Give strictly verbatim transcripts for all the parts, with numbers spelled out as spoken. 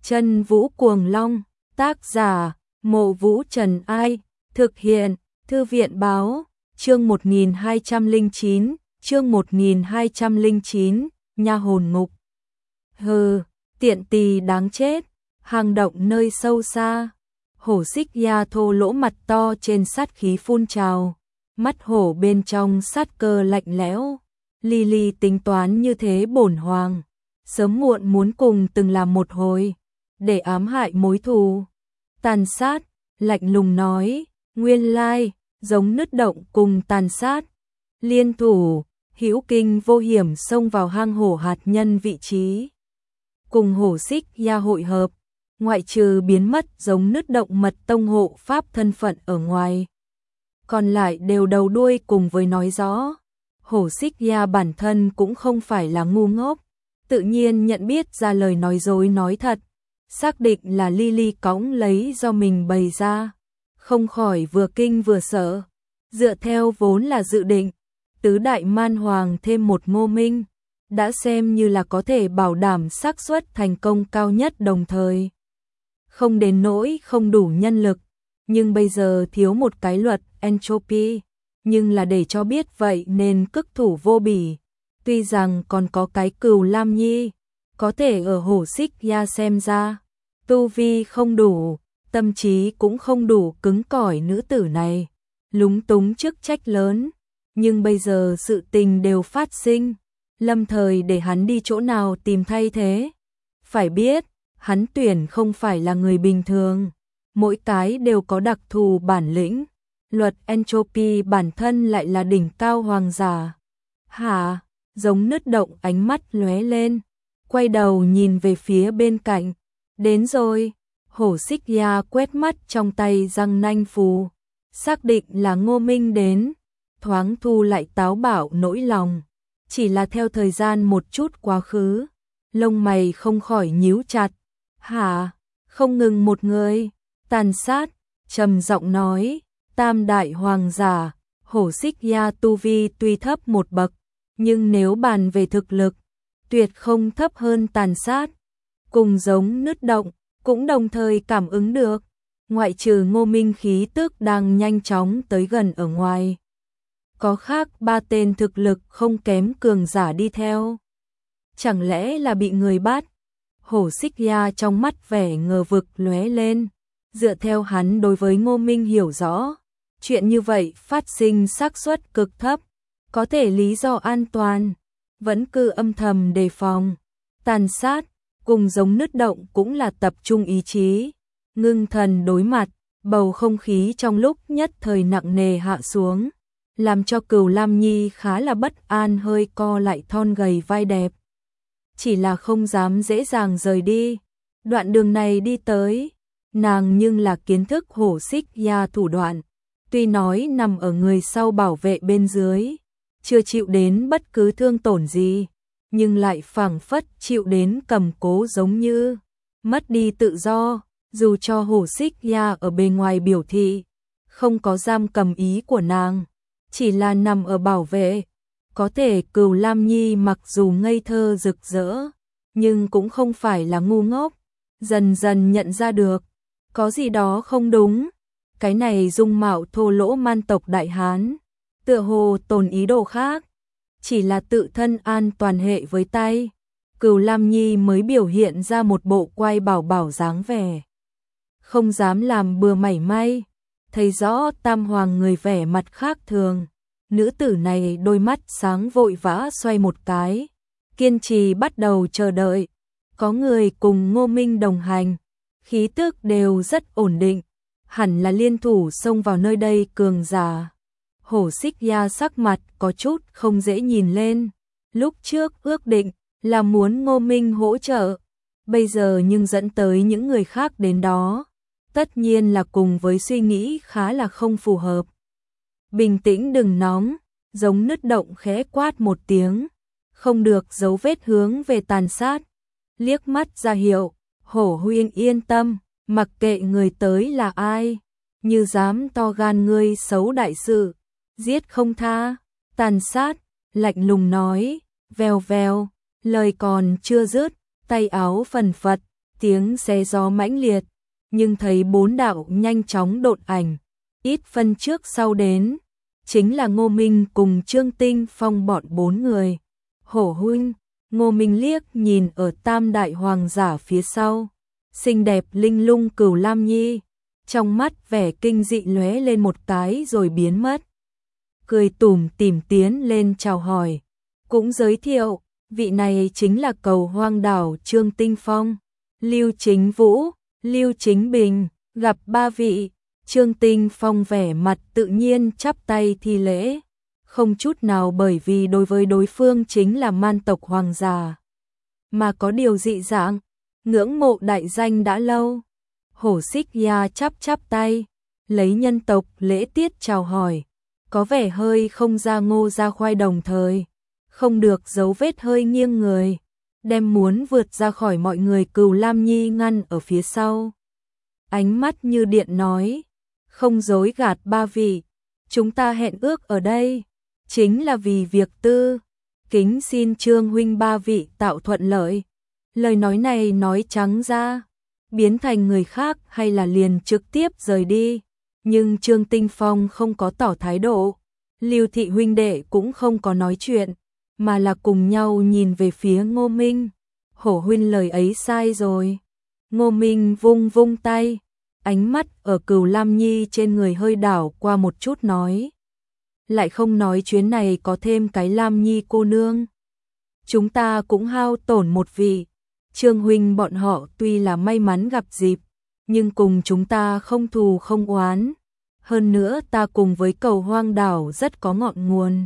Chân Vũ Cuồng Long, tác giả, Mộ Vũ Trần Ai, thực hiện, Thư viện báo, chương một nghìn hai trăm lẻ chín, chương một nghìn hai trăm lẻ chín, Nha hồn ngục. Hừ, tiện tỳ đáng chết, hang động nơi sâu xa. Hổ xích ya thô lỗ mặt to trên sát khí phun trào, mắt hổ bên trong sát cơ lạnh lẽo. Lily tính toán như thế bổn hoàng, sớm muộn muốn cùng từng làm một hồi, để ám hại mối thù. Tàn sát, lạnh lùng nói, nguyên lai, giống nứt động cùng tàn sát. Liên thủ, hữu kinh vô hiểm xông vào hang hổ hạt nhân vị trí. Cùng hổ xích ya hội hợp, ngoại trừ biến mất giống nứt động mật tông hộ pháp thân phận ở ngoài. Còn lại đều đầu đuôi cùng với nói rõ. Hổ xích ya bản thân cũng không phải là ngu ngốc, tự nhiên nhận biết ra lời nói dối nói thật, xác định là Lily cõng lấy do mình bày ra, không khỏi vừa kinh vừa sợ. Dựa theo vốn là dự định, tứ đại man hoàng thêm một Ngô Minh, đã xem như là có thể bảo đảm xác suất thành công cao nhất đồng thời. Không đến nỗi không đủ nhân lực, nhưng bây giờ thiếu một cái luật entropy, nhưng là để cho biết vậy nên cức thủ vô bỉ. Tuy rằng còn có cái Cửu Lam Nhi, có thể ở hổ xích ya xem ra, tu vi không đủ, tâm trí cũng không đủ cứng cỏi nữ tử này, lúng túng chức trách lớn, nhưng bây giờ sự tình đều phát sinh, lâm thời để hắn đi chỗ nào tìm thay thế. Phải biết, hắn tuyển không phải là người bình thường, mỗi cái đều có đặc thù bản lĩnh, luật entropy bản thân lại là đỉnh cao hoàng giả. Hả? Giống nứt động ánh mắt lóe lên, quay đầu nhìn về phía bên cạnh. Đến rồi, hổ xích ya quét mắt trong tay răng nanh phù, xác định là Ngô Minh đến, thoáng thu lại táo bạo nỗi lòng. Chỉ là theo thời gian một chút quá khứ, lông mày không khỏi nhíu chặt. Hả? Không ngừng một người, tàn sát, trầm giọng nói, tam đại hoàng giả, hổ xích ya tu vi tuy thấp một bậc, nhưng nếu bàn về thực lực, tuyệt không thấp hơn tàn sát. Cùng giống nứt động, cũng đồng thời cảm ứng được, ngoại trừ Ngô Minh khí tức đang nhanh chóng tới gần ở ngoài. Có khác ba tên thực lực không kém cường giả đi theo. Chẳng lẽ là bị người bắt? Hổ xích ya trong mắt vẻ ngờ vực lóe lên, dựa theo hắn đối với Ngô Minh hiểu rõ, chuyện như vậy phát sinh xác suất cực thấp, có thể lý do an toàn, vẫn cứ âm thầm đề phòng. Tàn sát, cùng giống nứt động cũng là tập trung ý chí, ngưng thần đối mặt, bầu không khí trong lúc nhất thời nặng nề hạ xuống, làm cho Cửu Lam Nhi khá là bất an, hơi co lại thon gầy vai đẹp. Chỉ là không dám dễ dàng rời đi, đoạn đường này đi tới, nàng nhưng là kiến thức hổ xích ya thủ đoạn, tuy nói nằm ở người sau bảo vệ bên dưới, chưa chịu đến bất cứ thương tổn gì, nhưng lại phảng phất chịu đến cầm cố giống như mất đi tự do, dù cho hổ xích ya ở bên ngoài biểu thị không có giam cầm ý của nàng, chỉ là nằm ở bảo vệ. Có thể Cửu Lam Nhi mặc dù ngây thơ rực rỡ, nhưng cũng không phải là ngu ngốc, dần dần nhận ra được, có gì đó không đúng. Cái này dung mạo thô lỗ man tộc Đại Hán, tựa hồ tồn ý đồ khác, chỉ là tự thân an toàn hệ với tay. Cửu Lam Nhi mới biểu hiện ra một bộ quay bảo bảo dáng vẻ, không dám làm bừa mảy may, thấy rõ tam hoàng người vẻ mặt khác thường. Nữ tử này đôi mắt sáng vội vã xoay một cái, kiên trì bắt đầu chờ đợi. Có người cùng Ngô Minh đồng hành, khí tức đều rất ổn định, hẳn là liên thủ xông vào nơi đây cường giả. Hổ xích ya sắc mặt có chút không dễ nhìn lên, lúc trước ước định là muốn Ngô Minh hỗ trợ, bây giờ nhưng dẫn tới những người khác đến đó, tất nhiên là cùng với suy nghĩ khá là không phù hợp. Bình tĩnh đừng nóng, giống nứt động khẽ quát một tiếng, không được dấu vết hướng về tàn sát, liếc mắt ra hiệu, hổ huynh yên tâm, mặc kệ người tới là ai, như dám to gan ngươi xấu đại sự, giết không tha. Tàn sát, lạnh lùng nói, vèo vèo, lời còn chưa dứt, tay áo phần phật, tiếng xé gió mãnh liệt, nhưng thấy bốn đạo nhanh chóng độn ảnh, ít phân trước sau đến, chính là Ngô Minh cùng Trương Tinh Phong bọn bốn người. Hổ huynh, Ngô Minh liếc nhìn ở tam đại hoàng giả phía sau, xinh đẹp linh lung Cửu Lam Nhi, trong mắt vẻ kinh dị lóe lên một cái rồi biến mất. Cười tủm tỉm tiến lên chào hỏi, cũng giới thiệu, vị này chính là Cầu Hoang Đảo Trương Tinh Phong, Lưu Chính Vũ, Lưu Chính Bình, gặp ba vị. Trương Tinh Phong vẻ mặt tự nhiên chắp tay thi lễ, không chút nào bởi vì đối với đối phương chính là man tộc hoàng giả, mà có điều dị dạng, ngưỡng mộ đại danh đã lâu. Hổ Xích Ya chắp chắp tay, lấy nhân tộc lễ tiết chào hỏi, có vẻ hơi không ra ngô ra khoai đồng thời, không được dấu vết hơi nghiêng người, đem muốn vượt ra khỏi mọi người Cửu Lam Nhi ngăn ở phía sau. Ánh mắt như điện nói, không dối gạt ba vị, chúng ta hẹn ước ở đây, chính là vì việc tư, kính xin Trương huynh ba vị tạo thuận lợi. Lời nói này nói trắng ra, biến thành người khác hay là liền trực tiếp rời đi, nhưng Trương Tinh Phong không có tỏ thái độ, Lưu thị huynh đệ cũng không có nói chuyện, mà là cùng nhau nhìn về phía Ngô Minh. Hổ huynh lời ấy sai rồi. Ngô Minh vung vung tay, ánh mắt ở Cửu Lam Nhi trên người hơi đảo qua một chút nói, lại không nói chuyến này có thêm cái Lam Nhi cô nương. Chúng ta cũng hao tổn một vị, Trương huynh bọn họ tuy là may mắn gặp dịp, nhưng cùng chúng ta không thù không oán. Hơn nữa ta cùng với Cầu Hoang Đảo rất có ngọn nguồn,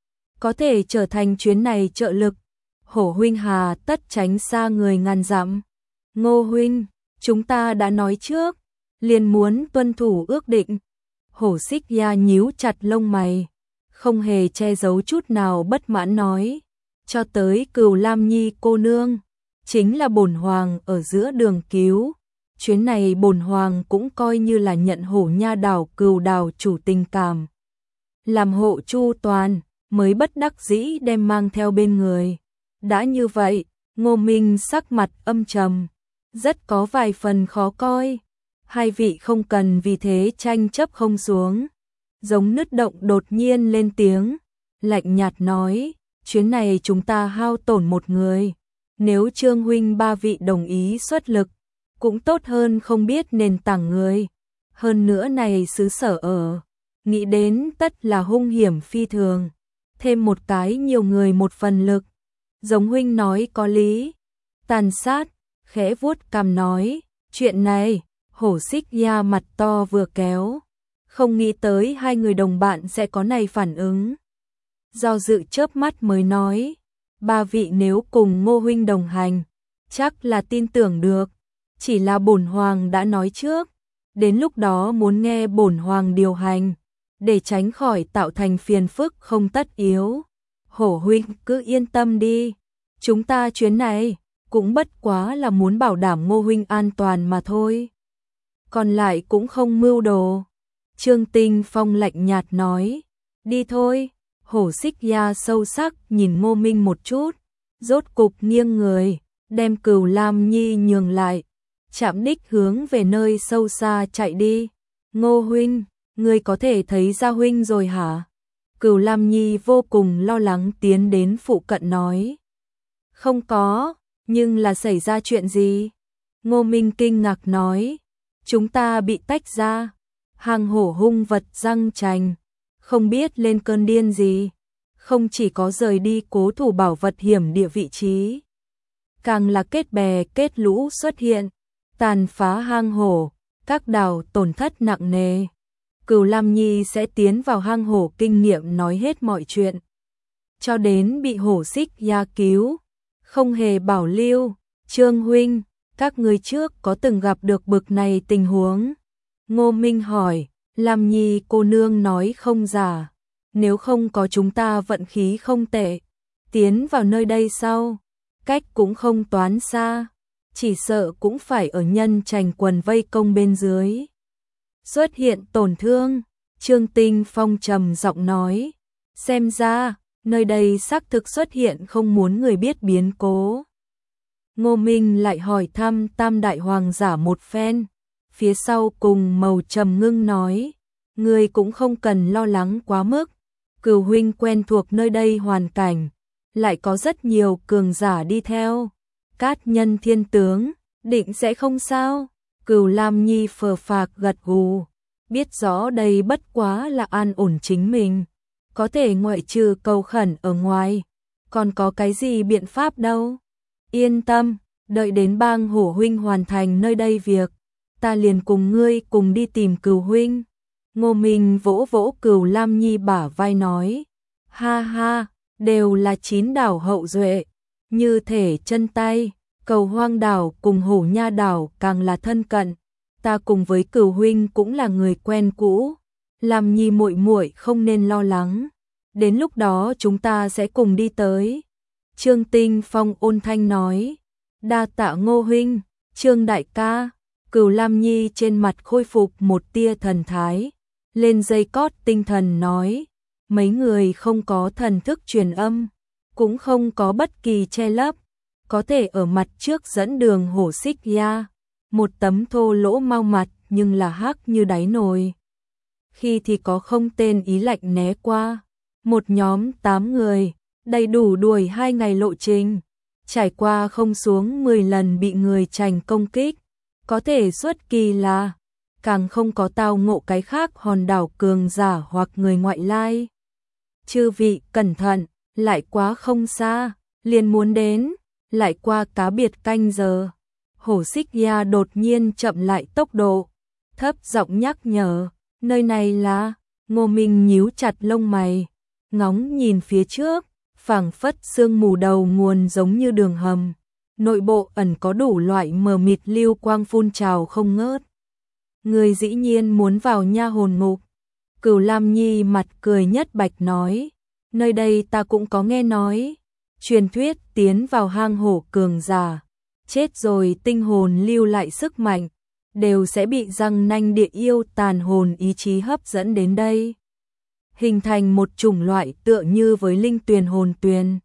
có thể trở thành chuyến này trợ lực. Hổ huynh hà tất tránh xa người ngàn dặm. Ngô huynh, chúng ta đã nói trước, liền muốn tuân thủ ước định. Hổ Xích Ya nhíu chặt lông mày, không hề che giấu chút nào bất mãn nói, cho tới Cửu Lam Nhi cô nương, chính là bổn hoàng ở giữa đường cứu. Chuyến này bổn hoàng cũng coi như là nhận Hổ Nha đảo Cửu đảo chủ tình cảm, làm hộ chu toàn, mới bất đắc dĩ đem mang theo bên người. Đã như vậy, Ngô Minh sắc mặt âm trầm, rất có vài phần khó coi. Hai vị không cần vì thế tranh chấp không xuống. Giống nứt động đột nhiên lên tiếng, lạnh nhạt nói, chuyến này chúng ta hao tổn một người, nếu Trương huynh ba vị đồng ý xuất lực, cũng tốt hơn không biết nền tảng người. Hơn nữa này xứ sở ở, nghĩ đến tất là hung hiểm phi thường, thêm một cái nhiều người một phần lực. Giống huynh nói có lý. Tàn sát, khẽ vuốt cằm nói, chuyện này, Hổ Xích Ya mặt to vừa kéo, không nghĩ tới hai người đồng bạn sẽ có này phản ứng. Do dự chớp mắt mới nói, ba vị nếu cùng Ngô huynh đồng hành, chắc là tin tưởng được, chỉ là bổn hoàng đã nói trước, đến lúc đó muốn nghe bổn hoàng điều hành, để tránh khỏi tạo thành phiền phức không tất yếu. Hổ huynh cứ yên tâm đi, chúng ta chuyến này cũng bất quá là muốn bảo đảm Ngô huynh an toàn mà thôi. Còn lại cũng không mưu đồ. Trương Tinh Phong lạnh nhạt nói, đi thôi. Hổ Xích Ya sâu sắc nhìn Ngô Minh một chút, rốt cục nghiêng người, đem Cửu Lam Nhi nhường lại, chạm đích hướng về nơi sâu xa chạy đi. Ngô huynh, ngươi có thể thấy ra huynh rồi hả? Cửu Lam Nhi vô cùng lo lắng tiến đến phụ cận nói. Không có, nhưng là xảy ra chuyện gì? Ngô Minh kinh ngạc nói, chúng ta bị tách ra, hàng hổ hung vật răng trành, không biết lên cơn điên gì, không chỉ có rời đi cố thủ bảo vật hiểm địa vị trí, càng là kết bè kết lũ xuất hiện, tàn phá hang hổ, các đảo tổn thất nặng nề. Cửu Lam Nhi sẽ tiến vào hang hổ kinh nghiệm nói hết mọi chuyện, cho đến bị Hổ Xích Ya cứu, không hề bảo lưu. Trương huynh, các người trước có từng gặp được bực này tình huống? Ngô Minh hỏi. Lam Nhi cô nương nói không giả, nếu không có chúng ta vận khí không tệ, tiến vào nơi đây sau, cách cũng không toán xa, chỉ sợ cũng phải ở nhân trành quần vây công bên dưới. Xuất hiện tổn thương, Trương Tinh Phong trầm giọng nói, xem ra, nơi đây xác thực xuất hiện không muốn người biết biến cố. Ngô Minh lại hỏi thăm Tam Đại Hoàng giả một phen, phía sau cùng màu trầm ngưng nói, ngươi cũng không cần lo lắng quá mức, Cửu huynh quen thuộc nơi đây hoàn cảnh, lại có rất nhiều cường giả đi theo, Cát Nhân Thiên tướng, định sẽ không sao. Cửu Lam Nhi phờ phạc gật gù, biết rõ đây bất quá là an ổn chính mình, có thể ngoại trừ cầu khẩn ở ngoài, còn có cái gì biện pháp đâu. Yên tâm, đợi đến Bang Hổ huynh hoàn thành nơi đây việc, ta liền cùng ngươi cùng đi tìm Cửu huynh. Ngô Minh vỗ vỗ Cửu Lam Nhi bả vai nói, ha ha, đều là chín đảo hậu duệ, như thể chân tay, Cầu Hoang đảo cùng Hổ Nha đảo càng là thân cận, ta cùng với Cửu huynh cũng là người quen cũ, Lam Nhi muội muội không nên lo lắng, đến lúc đó chúng ta sẽ cùng đi tới. Trương Tinh Phong ôn thanh nói, đa tạ Ngô huynh, Trương đại ca. Cửu Lam Nhi trên mặt khôi phục một tia thần thái, lên dây cót tinh thần nói, mấy người không có thần thức truyền âm, cũng không có bất kỳ che lấp, có thể ở mặt trước dẫn đường Hổ Xích Ya, một tấm thô lỗ mau mặt nhưng là hắc như đáy nồi. Khi thì có không tên ý lạnh né qua, một nhóm tám người, đầy đủ đuổi hai ngày lộ trình, trải qua không xuống mười lần bị người trành công kích, có thể xuất kỳ là càng không có tao ngộ cái khác hòn đảo cường giả hoặc người ngoại lai. Chư vị cẩn thận, lại quá không xa, liền muốn đến, lại qua cá biệt canh giờ. Hổ Xích Ya đột nhiên chậm lại tốc độ, thấp giọng nhắc nhở, nơi này là. Ngô Minh nhíu chặt lông mày, ngóng nhìn phía trước, phảng phất sương mù đầu nguồn giống như đường hầm, nội bộ ẩn có đủ loại mờ mịt lưu quang phun trào không ngớt. Người dĩ nhiên muốn vào nha hồn ngục. Cửu Lam Nhi mặt cười nhất bạch nói, nơi đây ta cũng có nghe nói, truyền thuyết tiến vào hang hổ cường giả, chết rồi tinh hồn lưu lại sức mạnh, đều sẽ bị răng nanh địa yêu tàn hồn ý chí hấp dẫn đến đây, hình thành một chủng loại tựa như với linh tuyền hồn tuyền,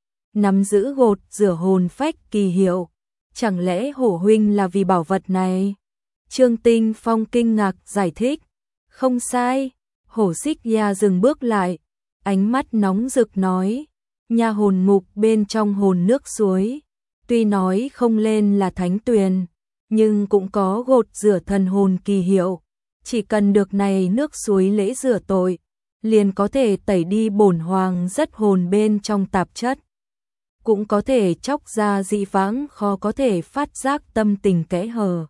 nắm giữ gột rửa hồn phách kỳ hiệu. Chẳng lẽ Hổ huynh là vì bảo vật này? Trương Tinh Phong kinh ngạc giải thích, không sai. Hổ Xích Ya dừng bước lại, ánh mắt nóng rực nói, nha hồn ngục bên trong hồn nước suối, tuy nói không lên là thánh tuyền, nhưng cũng có gột rửa thần hồn kỳ hiệu, chỉ cần được này nước suối lễ rửa tội, liền có thể tẩy đi bổn hoàng rất hồn bên trong tạp chất, cũng có thể chóc ra dị vãng khó có thể phát giác tâm tình kẽ hở,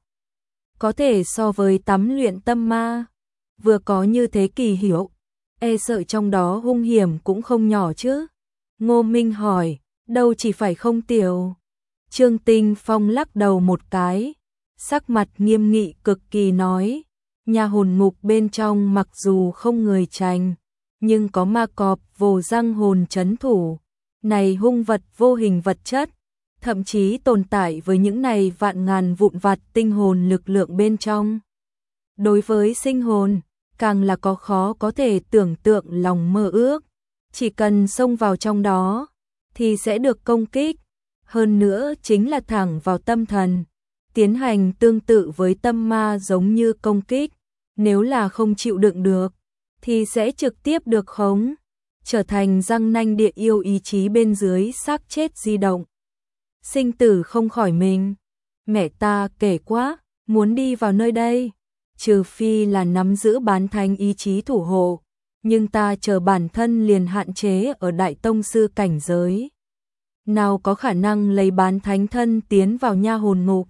có thể so với tắm luyện tâm ma, vừa có như thế kỳ hiệu, e sợ trong đó hung hiểm cũng không nhỏ chứ. Ngô Minh hỏi, đâu chỉ phải không tiểu. Trương Tinh Phong lắc đầu một cái, sắc mặt nghiêm nghị cực kỳ nói, nhà hồn ngục bên trong mặc dù không người trành, nhưng có ma cọp vồ răng hồn trấn thủ, này hung vật vô hình vật chất, thậm chí tồn tại với những này vạn ngàn vụn vặt tinh hồn lực lượng bên trong. Đối với sinh hồn, càng là có khó có thể tưởng tượng lòng mơ ước, chỉ cần xông vào trong đó, thì sẽ được công kích, hơn nữa chính là thẳng vào tâm thần, tiến hành tương tự với tâm ma giống như công kích, nếu là không chịu đựng được, thì sẽ trực tiếp được khống, trở thành răng nanh địa yêu ý chí bên dưới xác chết di động. Sinh tử không khỏi mình, mẹ ta kể quá, muốn đi vào nơi đây, trừ phi là nắm giữ bán thánh ý chí thủ hộ, nhưng ta chờ bản thân liền hạn chế ở đại tông sư cảnh giới. Nào có khả năng lấy bán thánh thân tiến vào nha hồn ngục.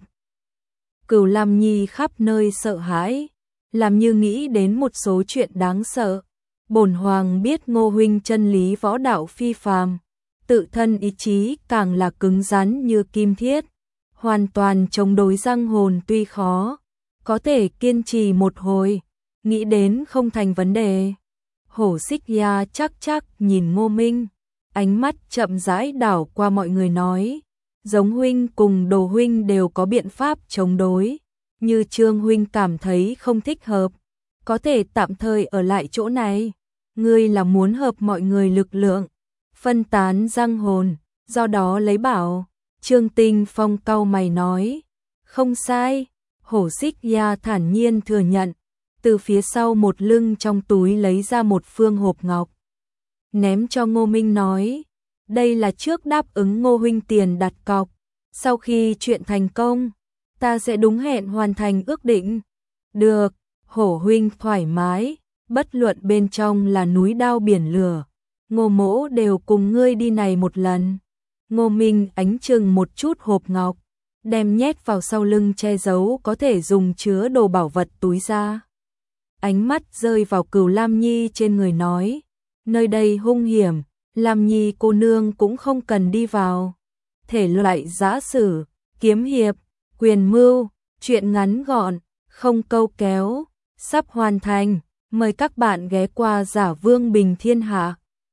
Cửu Lam Nhi khắp nơi sợ hãi, làm như nghĩ đến một số chuyện đáng sợ. Bổn hoàng biết Ngô huynh chân lý võ đạo phi phàm, tự thân ý chí càng là cứng rắn như kim thiết, hoàn toàn chống đối răng hồn tuy khó, có thể kiên trì một hồi, nghĩ đến không thành vấn đề. Hổ Xích Ya chắc chắc nhìn Ngô Minh, ánh mắt chậm rãi đảo qua mọi người nói, giống huynh cùng Đồ huynh đều có biện pháp chống đối, như Trương huynh cảm thấy không thích hợp, có thể tạm thời ở lại chỗ này. Ngươi là muốn hợp mọi người lực lượng, phân tán răng hồn, do đó lấy bảo. Trương Tinh Phong cau mày nói, không sai, Hổ Xích Ya thản nhiên thừa nhận, từ phía sau một lưng trong túi lấy ra một phương hộp ngọc. Ném cho Ngô Minh nói, đây là trước đáp ứng Ngô huynh tiền đặt cọc, sau khi chuyện thành công, ta sẽ đúng hẹn hoàn thành ước định. Được, Hổ huynh thoải mái, bất luận bên trong là núi đao biển lửa, Ngô mỗ đều cùng ngươi đi này một lần. Ngô Minh ánh chừng một chút hộp ngọc, đem nhét vào sau lưng che giấu có thể dùng chứa đồ bảo vật túi ra. Ánh mắt rơi vào Cửu Lam Nhi trên người nói, nơi đây hung hiểm, Lam Nhi cô nương cũng không cần đi vào. Thể loại giã sử, kiếm hiệp, quyền mưu, chuyện ngắn gọn, không câu kéo, sắp hoàn thành, mời các bạn ghé qua Giả Vương Bình Thiên Hạ.